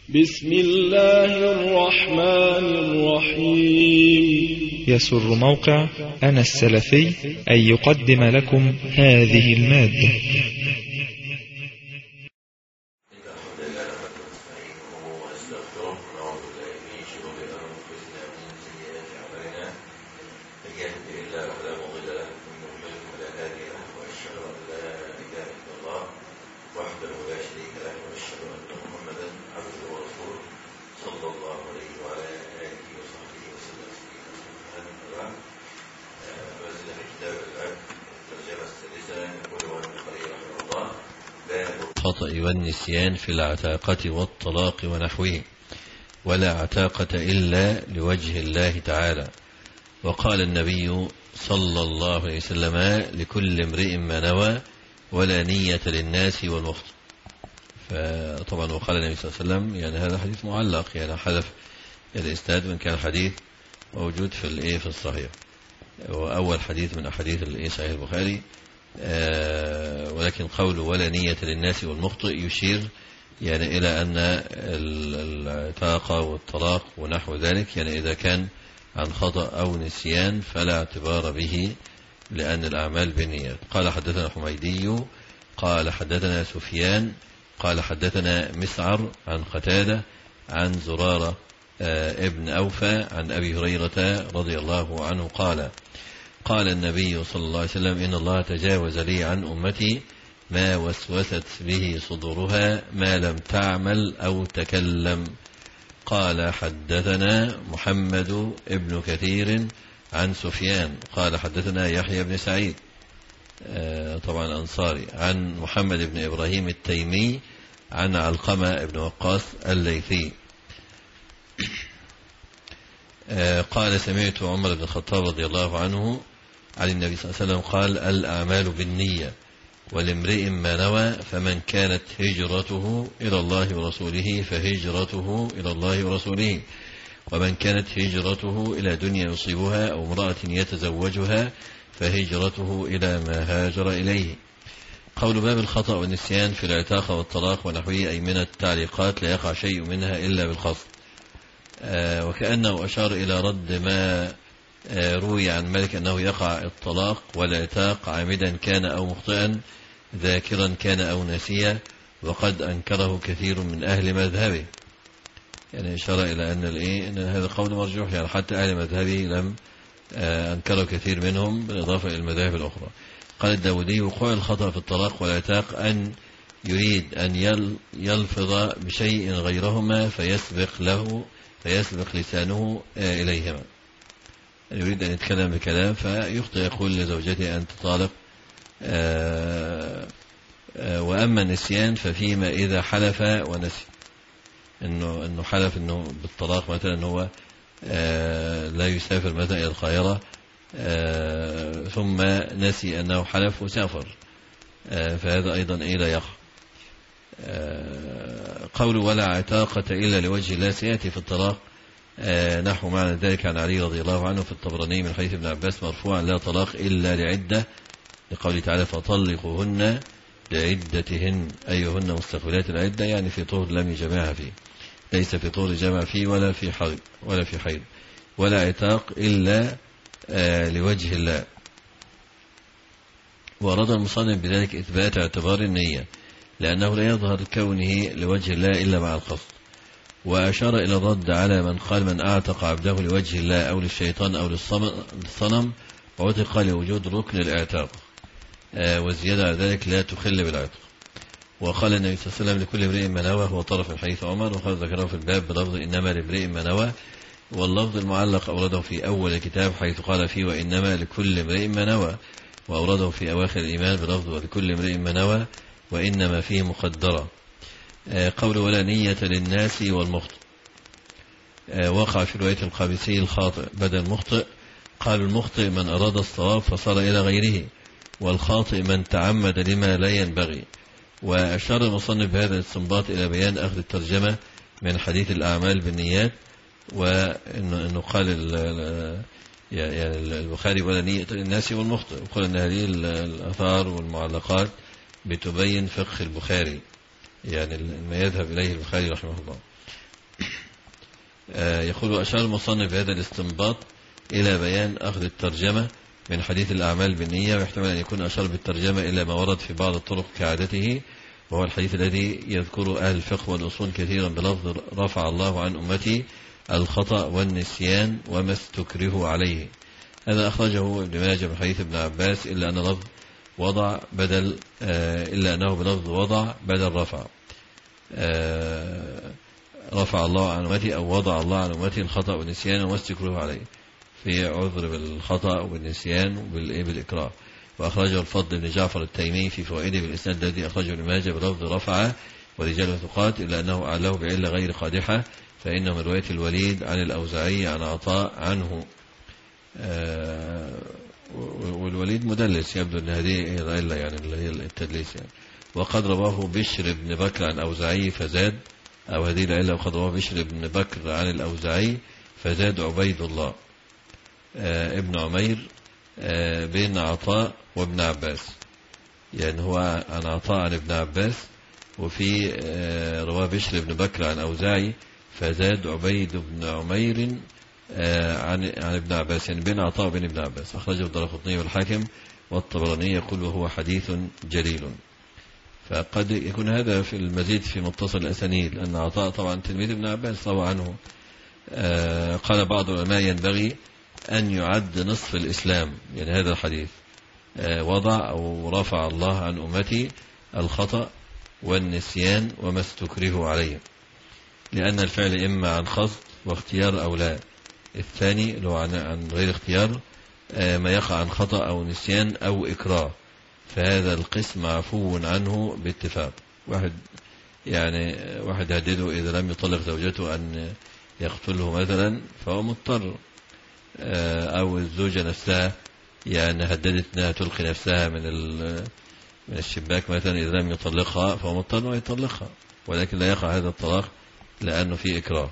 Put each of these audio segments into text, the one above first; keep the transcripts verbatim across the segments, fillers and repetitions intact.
بسم الله الرحمن الرحيم. يسر موقع أنا السلفي أن يقدم لكم هذه المادة. الخطأ والنسيان في العتاقة والطلاق ونحوه، ولا عتاقة إلا لوجه الله تعالى. وقال النبي صلى الله عليه وسلم: لكل امرئ ما نوى ولا نية للناس والمخطئ. فطبعا وقال النبي صلى الله عليه وسلم، يعني هذا حديث معلق، يعني حذف الإسناد من كان الحديث موجود في الايه في الصحيح، وأول حديث من أحاديث الايه صحيح البخاري. آه ولكن قوله ولا نية للناس والمخطئ يشير يعني إلى أن العتاقة والطلاق ونحو ذلك، يعني إذا كان عن خطأ أو نسيان فلا اعتبار به، لأن الأعمال بالنيات. قال حدثنا حميدي قال حدثنا سفيان قال حدثنا مسعر عن قتادة عن زرارة آه ابن أوفى عن أبي هريرة رضي الله عنه قال: قال النبي صلى الله عليه وسلم: إن الله تجاوز لي عن أمتي ما وسوست به صدورها ما لم تعمل أو تكلم. قال حدثنا محمد ابن كثير عن سفيان قال حدثنا يحيى بن سعيد آه طبعا أنصاري عن محمد بن إبراهيم التيمي عن علقمة بن وقاص الليثي آه قال: سمعت عمر بن الخطاب رضي الله عنه عن النبي صلى الله عليه وسلم قال: الأعمال بالنية ولامرئ ما نوى، فمن كانت هجرته إلى الله ورسوله فهجرته إلى الله ورسوله، ومن كانت هجرته إلى دنيا يصيبها أو امرأة يتزوجها فهجرته إلى ما هاجر إليه. قول باب الخطأ والنسيان في العتاقة والطلاق ونحوه، أي من التعليقات لا يقع شيء منها إلا بالقصد. آه وكأنه أشار إلى رد ما روي عن مالك أنه يقع الطلاق والعتاق عامدا كان أو مخطئا، ذاكرا كان أو نسيا، وقد أنكره كثير من أهل مذهبه. يعني إشارة إلى أن, إن هذا قول مرجوح، يعني حتى أهل مذهبه لم أنكره كثير منهم، بالإضافة إلى المذاهب الأخرى. قال الداودي: وقوع الخطأ في الطلاق والعتاق أن يريد أن يلفظ بشيء غيرهما فيسبق له فيسبق لسانه إليهما، يريد أن يتكلم بكلام فيخطئ يقول لزوجته أنت طالق. آآ آآ وأما النسيان ففيما إذا حلف ونسي، إنه إنه حلف إنه بالطلاق مثلا إنه هو لا يسافر مثلا إلى القاهرة، ثم نسي أنه حلف وسافر، فهذا أيضا إيه لا يقع. قول ولا عتاقة إلا لوجه الله سيأتي في الطلاق آه نحو معنى ذلك عن علي رضي الله عنه في الطبراني من حديث ابن عباس مرفوعا: لا طلاق إلا لعدة، لقوله تعالى: فطلقوهن لعدتهن، أيهن مستقبلات العدة، يعني في طهر لم يجمعها فيه، ليس في طهر جمع فيه ولا في حيض ولا في حيض. ولا عتاق إلا آه لوجه الله. ورد المصنف بذلك إثبات اعتبار النية، لأنه لا يظهر كونه لوجه الله إلا مع القصد. وأشار إلى الرد على من قال: من أعتق عبده لوجه الله أو للشيطان أو للصنم وعتق لوجود ركن الاعتاق، آه والزيادة على ذلك لا تخل بالعتق. وقال النبي صلى الله عليه وسلم: لكل امرئ ما نوى، هو طرف من حديث عمر، وقد ذكره في الباب بلفظ إنما لامرئ ما نوى، واللفظ المعلق أورده في أول الكتاب حيث قال فيه: وإنما لكل امرئ ما نوى، وأورده في أواخر الإيمان بلفظ ولكل امرئ ما نوى، وإنما فيه مقدرة. آه قول ولا نية للناس والمخطئ، آه وقع في رواية القابسي الخاطئ بدل مخطئ. قال: المخطئ من أراد الصواب فصار إلى غيره، والخاطئ من تعمد لما لا ينبغي. وأشار المصنف بهذا الاستنباط إلى بيان أخذ الترجمة من حديث الأعمال بالنيات، وأنه قال يعني البخاري: ولا نية للناس والمخطئ، وقال أن هذه الآثار والمعلقات بتبين فقه البخاري، يعني ما يذهب إليه البخاري رحمه الله. يقول أشار المصنف بهذا الاستنباط إلى بيان أخذ الترجمة من حديث الأعمال بالنية، ويحتمل أن يكون أشار بالترجمة إلى ما ورد في بعض الطرق كعادته، وهو الحديث الذي يذكر أهل الفقه والأصول كثيرا بلفظ رفع الله عن أمتي الخطأ والنسيان وما استكره عليه. هذا أخرجه ابن ماجه من حديث ابن عباس، إلا أن لفظ وضع بدل إلا أنه بلفظ وضع بدل رفع رفع الله عن أمتي أو وضع الله عن أمتي الخطأ والنسيان وما استكره عليه، في عذر بالخطأ وبالنسيان وبالإكراه. وأخرجه الفضل بن جعفر التيمي في فوائده بالإسناد الذي أخرجه ابن ماجه بلفظ رفع ورجال ثقات، إلا أنه أعله بعلة غير قادحة، فإنه من رواية الوليد عن الأوزاعي عن عطاء عنه. والوليد مدلس، يبدو أن هذه العلة يعني اللي هي التدليس يعني. وقد رواه بشر بن بكر عن الأوزاعي فزاد، أو هذه العلة وقد رواه بشر بن بكر عن الأوزاعي فزاد عبيد الله ابن عمير بين عطاء وابن عباس، يعني هو عن عطاء عن ابن عباس، وفي رواه بشر بن بكر عن أوزاعي فزاد عبيد بن عمير عن عن ابن عباس، يعني بين عطاء وبين ابن عباس. أخرجه الدارقطني والحاكم والطبراني، يقول وهو حديث جليل. فقد يكون هذا في المزيد في متصل الأسانيد، لأن عطاء طبعا تلميذ ابن عباس روى عنه. قال بعض العلماء ينبغي أن يعد نصف الإسلام، يعني هذا الحديث وضع أو رفع الله عن أمتي الخطأ والنسيان وما استكره عليه، لأن الفعل إما عن قصد واختيار أو لا. الثاني لو عن غير اختيار ما يقع عن خطأ أو نسيان أو إكراه، فهذا القسم معفو عنه باتفاق. واحد يعني واحد هدده إذا لم يطلق زوجته أن يقتله مثلا فهو مضطر، أو الزوجة نفسها يعني هددت أنها تلقي نفسها من من الشباك مثلا، إذا لم يطلقها فهو مضطر أنه يطلقها، ولكن لا يقع هذا الطلاق لأنه فيه إكراه.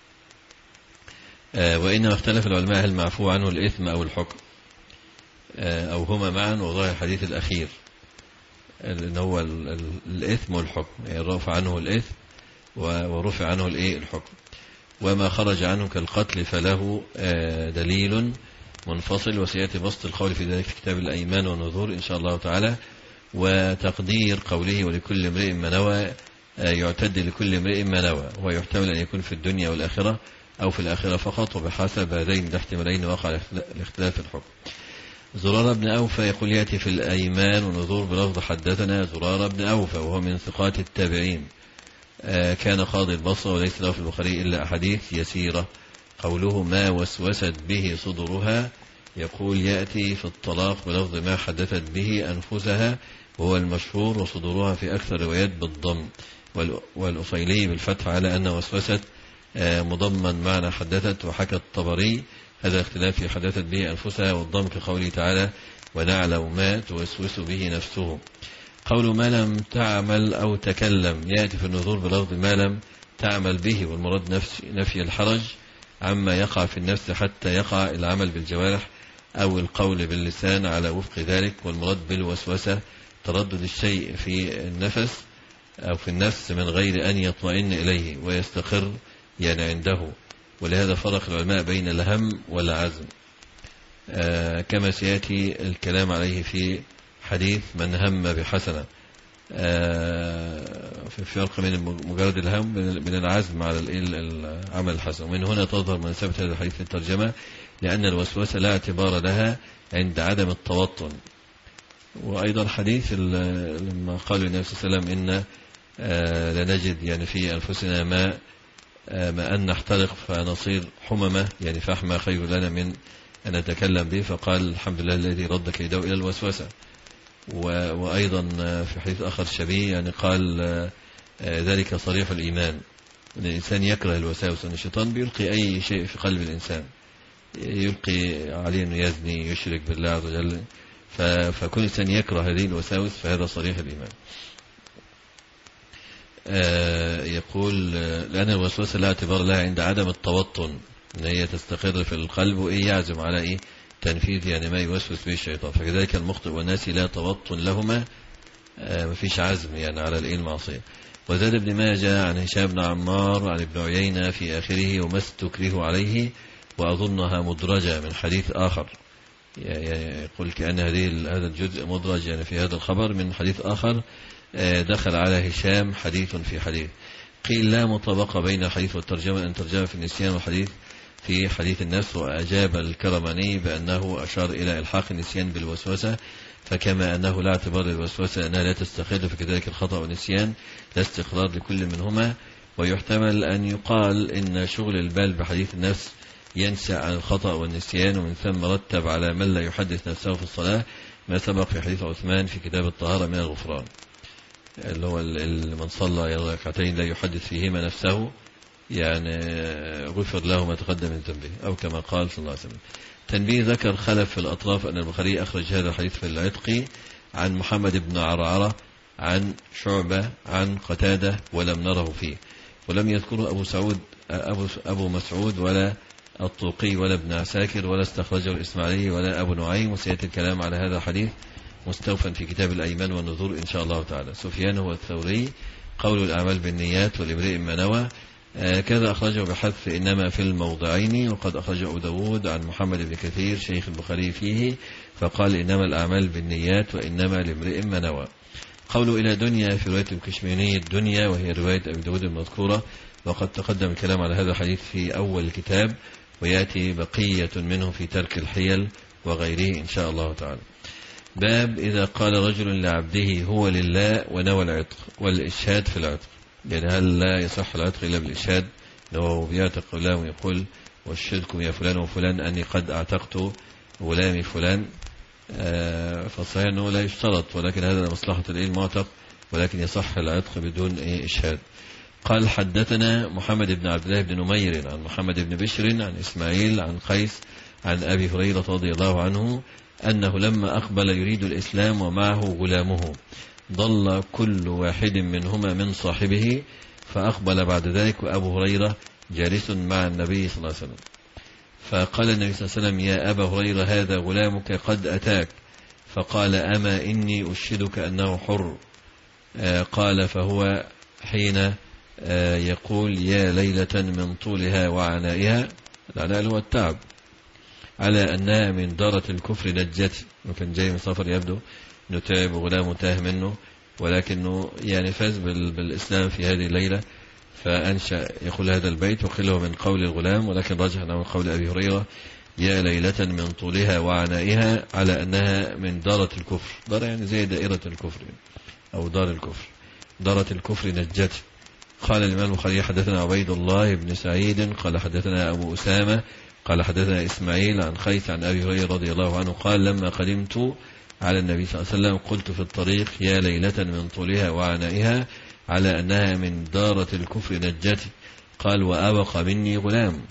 وإنما اختلف العلماء هل معفو عنه الإثم أو الحكم أو هما معا، وظاهر الحديث الأخير اللي هو الإثم والحكم، يعني رفع عنه الإثم ورفع عنه الإيه الحكم. وما خرج عنه كالقتل فله دليل منفصل، وسيأتي بسط القول في ذلك في كتاب الأيمان والنذور إن شاء الله تعالى. وتقدير قوله ولكل امرئ ما نوى يعتد لكل امرئ ما نوى، ويحتمل أن يكون في الدنيا والآخرة أو في الآخرة فقط، وبحسب هذين الاحتمالين وقع الاختلاف في الحكم. زرار بن أوفى يقول يأتي في الأيمان والنذور بلفظ حدثنا زرار بن أوفى، وهو من ثقات التابعين، كان قاضي البصرة وليس له في البخاري إلا أحاديث يسيرة. قوله ما وسوست به صدورها، يقول يأتي في الطلاق بلفظ ما حدثت به أنفسها، وهو المشهور، وصدورها في أكثر روايات بالضم، والأصيلي بالفتح على أن وسوست مضمن معنى حدثت. وحكى الطبري هذا اختلاف في حدثت به أنفسها والضم كقوله تعالى ونعلم ما توسوس به نفسه. قول ما لم تعمل أو تكلم يأتي في النذور بلفظ ما لم تعمل به، والمراد نفس نفي الحرج عما يقع في النفس حتى يقع العمل بالجوارح أو القول باللسان على وفق ذلك. والمراد بالوسوسة تردد الشيء في النفس أو في النفس من غير أن يطمئن إليه ويستقر يعني عنده. ولهذا فرق العلماء بين الهم والعزم، آه كما سيأتي الكلام عليه في حديث من هم بحسنة. آه في فرق من مجرد الهم من العزم على العمل الحسن. ومن هنا تظهر مناسبة هذا الحديث في الترجمة، لأن الوسوسة لا اعتبار لها عند عدم التوطن. وأيضا حديث لما قال النبي صلى الله عليه وسلم إن آه لنجد يعني في أنفسنا ما آه ما أن نحترق فنصير حممة، يعني فحمة خير لنا من أن نتكلم به، فقال الحمد لله الذي رد كيده إلى الوسوسة. وأيضا في حديث آخر شبيه يعني قال آه ذلك صريح الإيمان، أن الإنسان يكره الوساوس، أن الشيطان بيلقي أي شيء في قلب الإنسان، يلقي عليه أنه يزني يشرك بالله عز وجل، فكل إنسان يكره هذه الوساوس، فهذا صريح الإيمان. آه يقول لأن الوسوسة لا اعتبار لها عند عدم التوطن، أن هي تستقر في القلب وإيه يعزم على إيه تنفيذ يعني ما يوسوس به الشيطان. فكذلك المخطئ والناسي لا توطن لهما، آه مفيش عزم يعني على الإيه المعصية. وزاد ابن ماجه عن هشام بن عمار عن ابن عيينة في آخره وما استكره عليه، وأظنها مدرجة من حديث آخر، يعني يقول كأن هذه هذا الجزء مدرج يعني في هذا الخبر من حديث آخر دخل على هشام حديث في حديث. قيل لا مطابقة بين الحديث والترجمة، أن ترجمة في النسيان والحديث في حديث النفس. وأجاب الكرماني بأنه أشار إلى إلحاق النسيان بالوسوسة، فكما أنه لا اعتبار للوسوسة أنها لا تستقل، فكذلك الخطأ والنسيان لا استقرار لكل منهما. ويحتمل أن يقال إن شغل البال بحديث النفس ينسى عن الخطأ والنسيان، ومن ثم رتب على من لا يحدث نفسه في الصلاة ما سبق في حديث عثمان في كتاب الطهارة من الغفران، اللي هو من صلى ركعتين لا يحدث فيهما نفسه يعني غفر له ما تقدم من ذنبه، أو كما قال صلى الله عليه وسلم. تنبيه: ذكر خلف في الأطراف أن البخاري أخرج هذا الحديث في العتق عن محمد بن عرعرة عن شعبة عن قتادة ولم نره فيه، ولم يذكره أبو سعود أبو, أبو مسعود ولا الطوقي ولا ابن عساكر ولا استخرجه الإسماعيلي ولا أبو نعيم. وسيأتي الكلام على هذا الحديث مستوفا في كتاب الأيمان والنذور إن شاء الله تعالى. سفيان هو الثوري، قول الأعمال بالنيات والامرئ ما نوى، آه كذا أخرجه بحذف إنما في الموضعين. وقد أخرجه أبو داود عن محمد بن كثير شيخ البخاري فيه فقال إنما الأعمال بالنيات وإنما لامرئ ما نوى. قوله إلى دنيا في رواية الكشميني الدنيا، وهي رواية أبي داود المذكورة، وقد تقدم الكلام على هذا الحديث في أول الكتاب، ويأتي بقية منه في ترك الحيل وغيره إن شاء الله تعالى. باب إذا قال رجل لعبده هو لله ونوى العتق والإشهاد في العتق، يعني هل لا يصح العتق إلا بالإشهاد؟ لو بيعتق غلام ويقول واشهدكم يا فلان وفلان أني قد أعتقت غلامي فلان، آه فالصحيح أنه لا يشترط، ولكن هذا مصلحة المعتق، ولكن يصح العتق بدون إشهاد. قال حدثنا محمد بن عبد الله بن نمير عن محمد بن بشر عن إسماعيل عن قيس عن أبي هريرة رضي الله عنه أنه لما أقبل يريد الإسلام ومعه غلامه ضل كل واحد منهما من صاحبه، فأقبل بعد ذلك وأبو هريرة جالس مع النبي صلى الله عليه وسلم، فقال النبي صلى الله عليه وسلم يا أبا هريرة هذا غلامك قد أتاك، فقال أما إني أشهدك أنه حر. آه قال فهو حين آه يقول يا ليلة من طولها وعنائها، العناء هو التعب، على أنها من دارة الكفر نجت، وكان جاي من سفر يبدو أنه تعب وغلامه تاه منه، ولكنه يعني فاز بالإسلام في هذه الليلة، فأنشأ يقول هذا البيت، وقيل من قول الغلام، ولكن رجح أنه من قول أبي هريرة يا ليلة من طولها وعنائها، على أنها من دارة الكفر، دار يعني زي دائرة الكفر أو دار الكفر، دارة الكفر نجت. قال الإمام البخاري حدثنا عبيد الله بن سعيد قال حدثنا أبو أسامة قال حدثنا إسماعيل عن قيس عن أبي هريرة رضي الله عنه قال لما قدمت على النبي صلى الله عليه وسلم قلت في الطريق يا ليلة من طولها وعنائها، على أنها من دارة الكفر نجتي. قال وأبق مني غلام،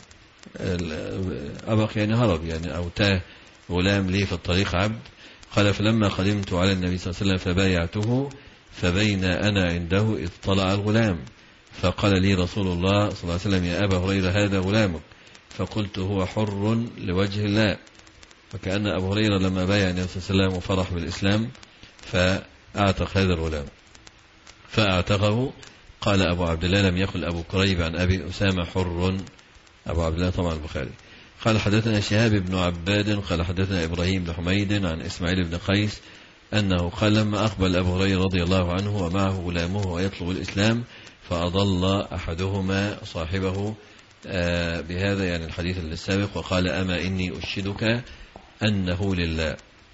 أبق يعني هرب يعني أو تاه غلام لي في الطريق عبد. قال فلما قدمت على النبي صلى الله عليه وسلم فبايعته، فبين أنا عنده إذ طلع الغلام، فقال لي رسول الله صلى الله عليه وسلم يا أبا هريرة هذا غلامك، فقلت هو حر لوجه الله. وكأن أبو هريرة لما بايع النبي صلى الله عليه وسلم وفرح بالإسلام فأعتق هذا الغلام، فأعتقه. قال أبو عبد الله لم يقل أبو كريب عن أبي أسامة حر، أبو عبد الله طبعا البخاري. قال حدثنا شهاب بن عباد قال حدثنا إبراهيم بن حميد عن إسماعيل بن قيس أنه قال لما أقبل أبو هريرة رضي الله عنه ومعه غلامه ويطلب الإسلام، فأضل أحدهما صاحبه آه بهذا يعني الحديث السابق، وقال أما إني أشهدك أنه لله.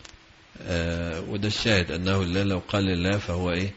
آه وده الشاهد أنه لله، لو قال لله فهو إيه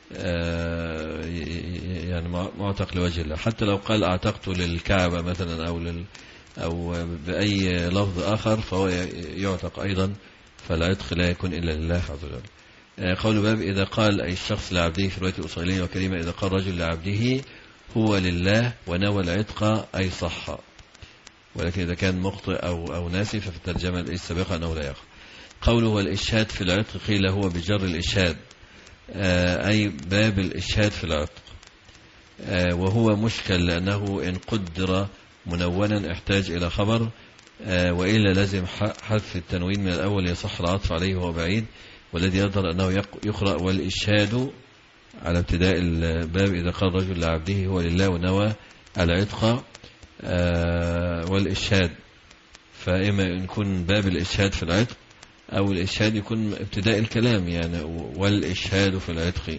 آه يعني معتق لوجه الله، حتى لو قال أعتقت للكعبة مثلا أو لل أو بأي لفظ آخر فهو يعتق أيضا، فالعتق لا يكون إلا لله عز وجل. آه قول باب إذا قال أي الشخص لعبده في رواية أصيلين وكريمة إذا قال رجل لعبده هو لله ونوى العتق أي صح، ولكن إذا كان مخطئ أو, أو ناسي ففي الترجمة السابقة أنه لا يقع. قوله والإشهاد في العتق قيل هو بجر الإشهاد آه أي باب الإشهاد في العتق، آه وهو مشكل لأنه إن قدر منونا احتاج إلى خبر، آه وإلا لازم حذف التنوين من الأول يصح العطف عليه وهو بعيد، والذي يظهر أنه يقرأ والإشهاد على ابتداء الباب إذا قال رجل لعبده هو لله ونوى العتق والإشهاد، فإما يكون باب الإشهاد في العتق أو الإشهاد يكون ابتداء الكلام يعني والإشهاد في العتق،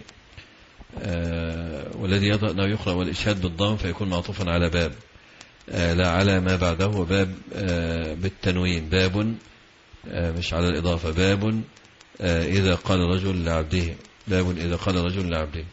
والذي يضع يقرأ والإشهاد بالضم فيكون معطوفا على باب لا على ما بعده، وباب بالتنوين باب مش على الإضافة، باب إذا قال رجل لعبده، باب إذا قال رجل لعبده.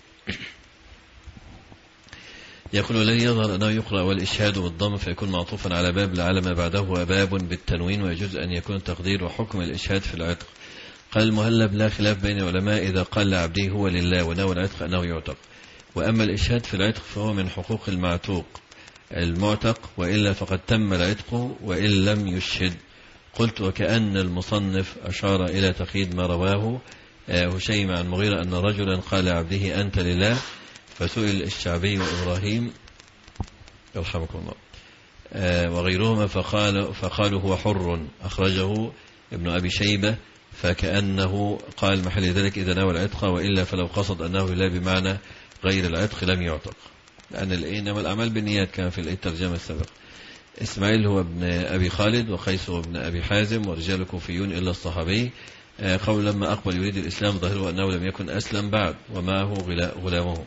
يقول الذي يظهر أنه يقرأ والإشهاد بالضم فيكون معطوفا على باب لا على ما بعده وباب بالتنوين، ويجوز أن يكون تقدير وحكم الإشهاد في العتق. قال المهلب لا خلاف بين العلماء إذا قال لعبده هو لله ونوى العتق أنه يعتق، وأما الإشهاد في العتق فهو من حقوق المعتوق المعتق، وإلا فقد تم العتق وإن لم يشهد. قلت وكأن المصنف أشار إلى تقييد ما رواه هشيم عن مغيرة أن رجلا قال عبده أنت لله، فسئل الشعبي وإبراهيم يرحمكم الله وغيرهما فقال فقالوا هو حر، أخرجه ابن أبي شيبة، فكأنه قال محل ذلك إذا نوى العتق، وإلا فلو قصد أنه لا بمعنى غير العتق لم يعتق، لأن إنما الأعمال بالنيات كان في الترجمة السابقة. إسماعيل هو ابن أبي خالد، وقيس هو ابن أبي حازم، ورجال كوفيون إلا الصحابي. قول لما أقبل يريد الإسلام ظاهره أنه لم يكن أسلم بعد ومعه غلامه،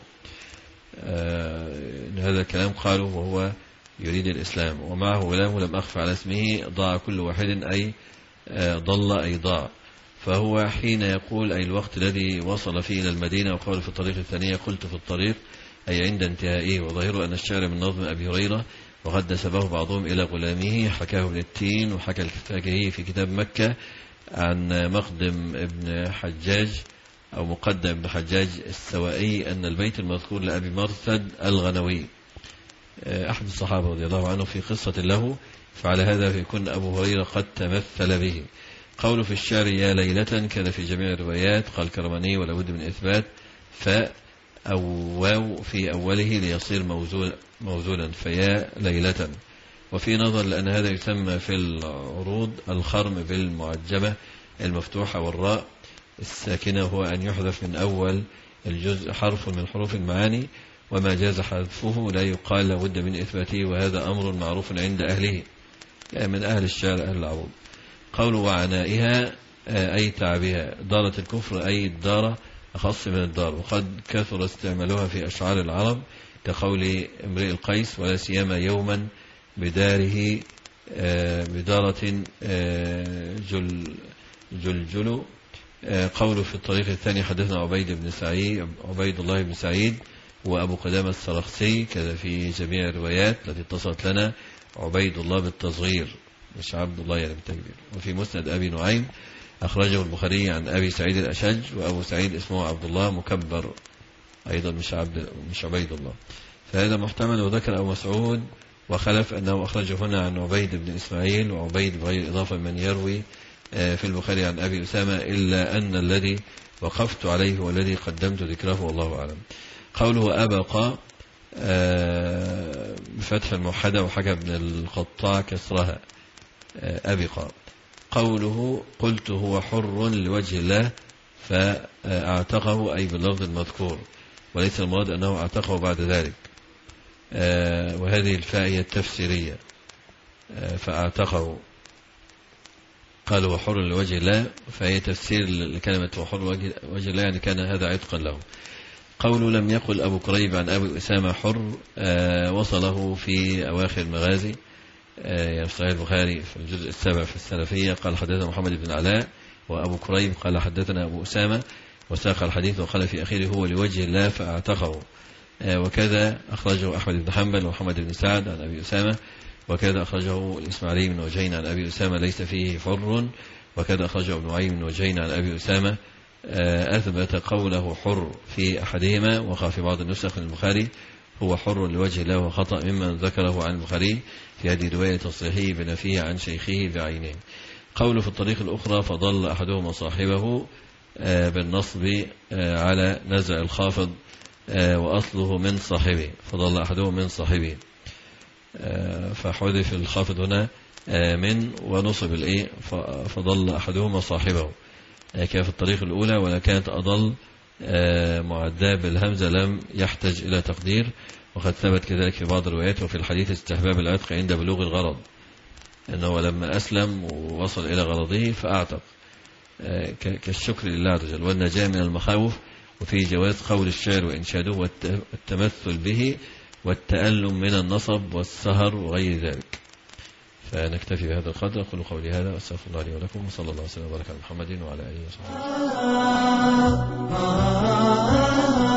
هذا الكلام قالوا وهو يريد الإسلام ومعه غلامه لم أخف على اسمه، ضاع كل واحد أي ضل أي ضاع، فهو حين يقول أي الوقت الذي وصل فيه إلى المدينة، وقال في الطريق الثانية قلت في الطريق أي عند انتهائه. وظاهره أن الشعر من نظم أبي هريرة، وقد نسبه بعضهم إلى غلامه، حكاه ابن التين وحكى الفاكهي في كتاب مكة عن مقدم ابن حجاج أو مقدم ابن حجاج السوائي أن البيت المذكور لأبي مرثد الغنوي أحد الصحابة رضي الله عنه في قصة له، فعلى هذا فيكون أبو هريرة قد تمثل به. قوله في الشعر يا ليلة كان في جميع الروايات، قال كرماني ولا بد من إثبات فاء أو واو في أوله ليصير موزون موزونا فيا ليلة. وفي نظر لأن هذا يسمى في العروض الخرم بالمعجمة المفتوحة والراء الساكنة، هو أن يحذف من أول الجزء حرف من حروف المعاني، وما جاز حذفه لا يقال لابد من إثباته، وهذا أمر معروف عند أهله يعني من أهل الشعر أهل العروض. قول وعنائها أي تعبها، دارة الكفر أي الدارة أخص من الدار، وقد كثر استعمالها في أشعار العرب كقول امرئ القيس ولا سيما يوما بداره بدارة جل جلجل. قوله في الطريق الثاني حدثنا عبيد بن سعيد عبيد الله بن سعيد وأبو قدامة السرخسي، كذا في جميع الروايات التي اتصلت لنا عبيد الله بالتصغير مش عبد الله يعني بالتكبير. وفي مسند أبي نعيم أخرجه البخاري عن أبي سعيد الأشج، وأبو سعيد اسمه عبد الله مكبر أيضا مش عبد مش عبيد الله، فهذا محتمل. وذكر أبو مسعود وخلف أنه أخرجه هنا عن عبيد بن إسماعيل وعبيد بغير إضافة من يروي في البخاري عن أبي أسامة، إلا أن الذي وقفت عليه والذي قدمت ذكره والله أعلم. قوله أبقى بفتح الموحدة وحكى ابن القطاع كسرها أبقى. قوله قلت هو حر لوجه الله فأعتقه أي باللفظ المذكور، وليس المراد أنه أعتقه بعد ذلك، وهذه الفاء هي التفسيرية فأعتقه. قال هو حر لوجه الله فهي تفسير لكلمة وحر لوجه الله يعني كان هذا عتقا له. قوله لم يقل أبو كريب عن أبي أسامة حر وصله في أواخر المغازي في صحيح البخاري في الجزء السابع في السلفية. قال حدثنا محمد بن علاء وأبو كريب قال حدثنا أبو أسامة وساق الحديث وقال في أخيره هو لوجه الله فأعتقه. وكذا أخرجه أحمد بن حنبل ومحمد بن سعد عن أبي أسامة، وكذا أخرجه الإسماعيلي من وجهين عن أبي أسامة ليس فيه حر، وكذا أخرجه ابن معين من وجهين عن أبي أسامة أثبت قوله حر في أحدهما، وقع في بعض النسخ من البخاري هو حر لوجه الله وخطأ ممن ذكره عن البخاري في هذه رواية تصحيحه بنفيه عن شيخه بعينه. قوله في الطريق الأخرى فضل أحدهما صاحبه بالنصب على نزع الخافض وأصله من صاحبه، فضل أحدهما من صاحبه فحذف الخافض هنا من ونصب الإيه فضل أحدهما صاحبه كان في الطريق الأولى، ولا كانت أضل معداه بالهمزة لم يحتج إلى تقدير، وقد ثبت كذلك في بعض الروايات وفي الحديث استحباب العتق عند بلوغ الغرض، أنه لما أسلم ووصل إلى غرضه فأعتق كالشكر لله عز وجل والنجاة من المخاوف، وفي جواز قول الشعر وإنشاده والتمثل به والتألم من النصب والسهر وغير ذلك. فنكتفي بهذا القدر. أقول قولي هذا وأستغفر الله لي ولكم، وصلى الله وسلم وبارك على محمد وعلى آله وصحبه.